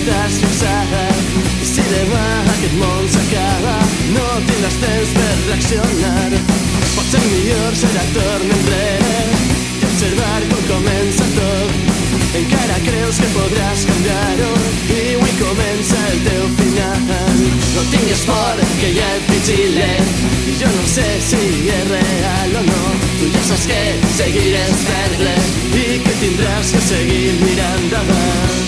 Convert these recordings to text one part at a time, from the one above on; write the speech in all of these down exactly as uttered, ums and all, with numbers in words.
t'has fixat. I si demà aquest món s'acaba, no tindràs temps per reaccionar. Potser millor serà tornar enrere i observar com comença tot. Encara creus que podràs canviar-ho i avui comença el teu final. No tingues por que ja et vigile i jo no sé si és real o no. Tu ja saps que seguiràs fent-le i que tindràs que seguir mirant davant.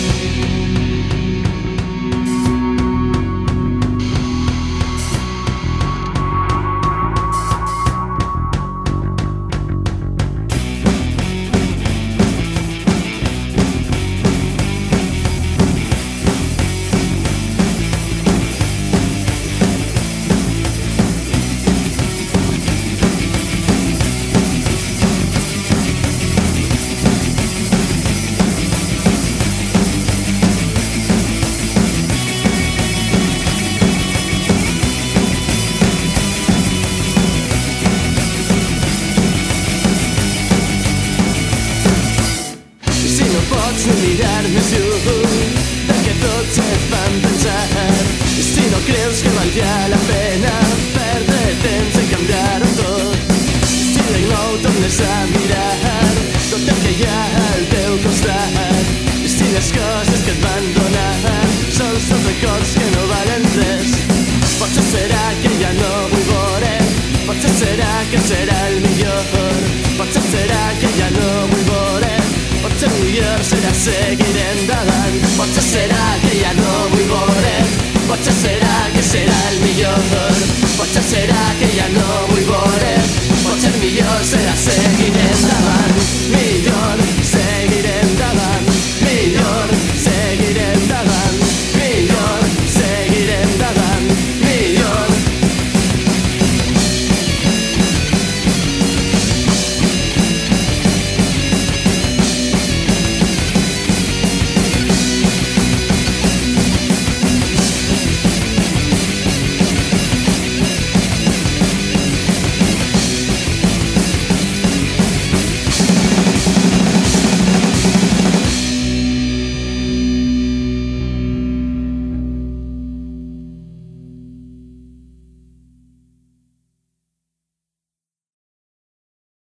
Pots no mirar més lluny perquè tots et fan pensar. I si no creus que valdria la pena perdre temps en canviar-ho tot, si de nou tornes a mirar tot el que hi ha al teu costat, i si les coses que et van donar són els records que no valen res, potser serà que ja no vull veure, potser serà que serà el millor, potser serà que ja no vull veure, potser millor serà seguir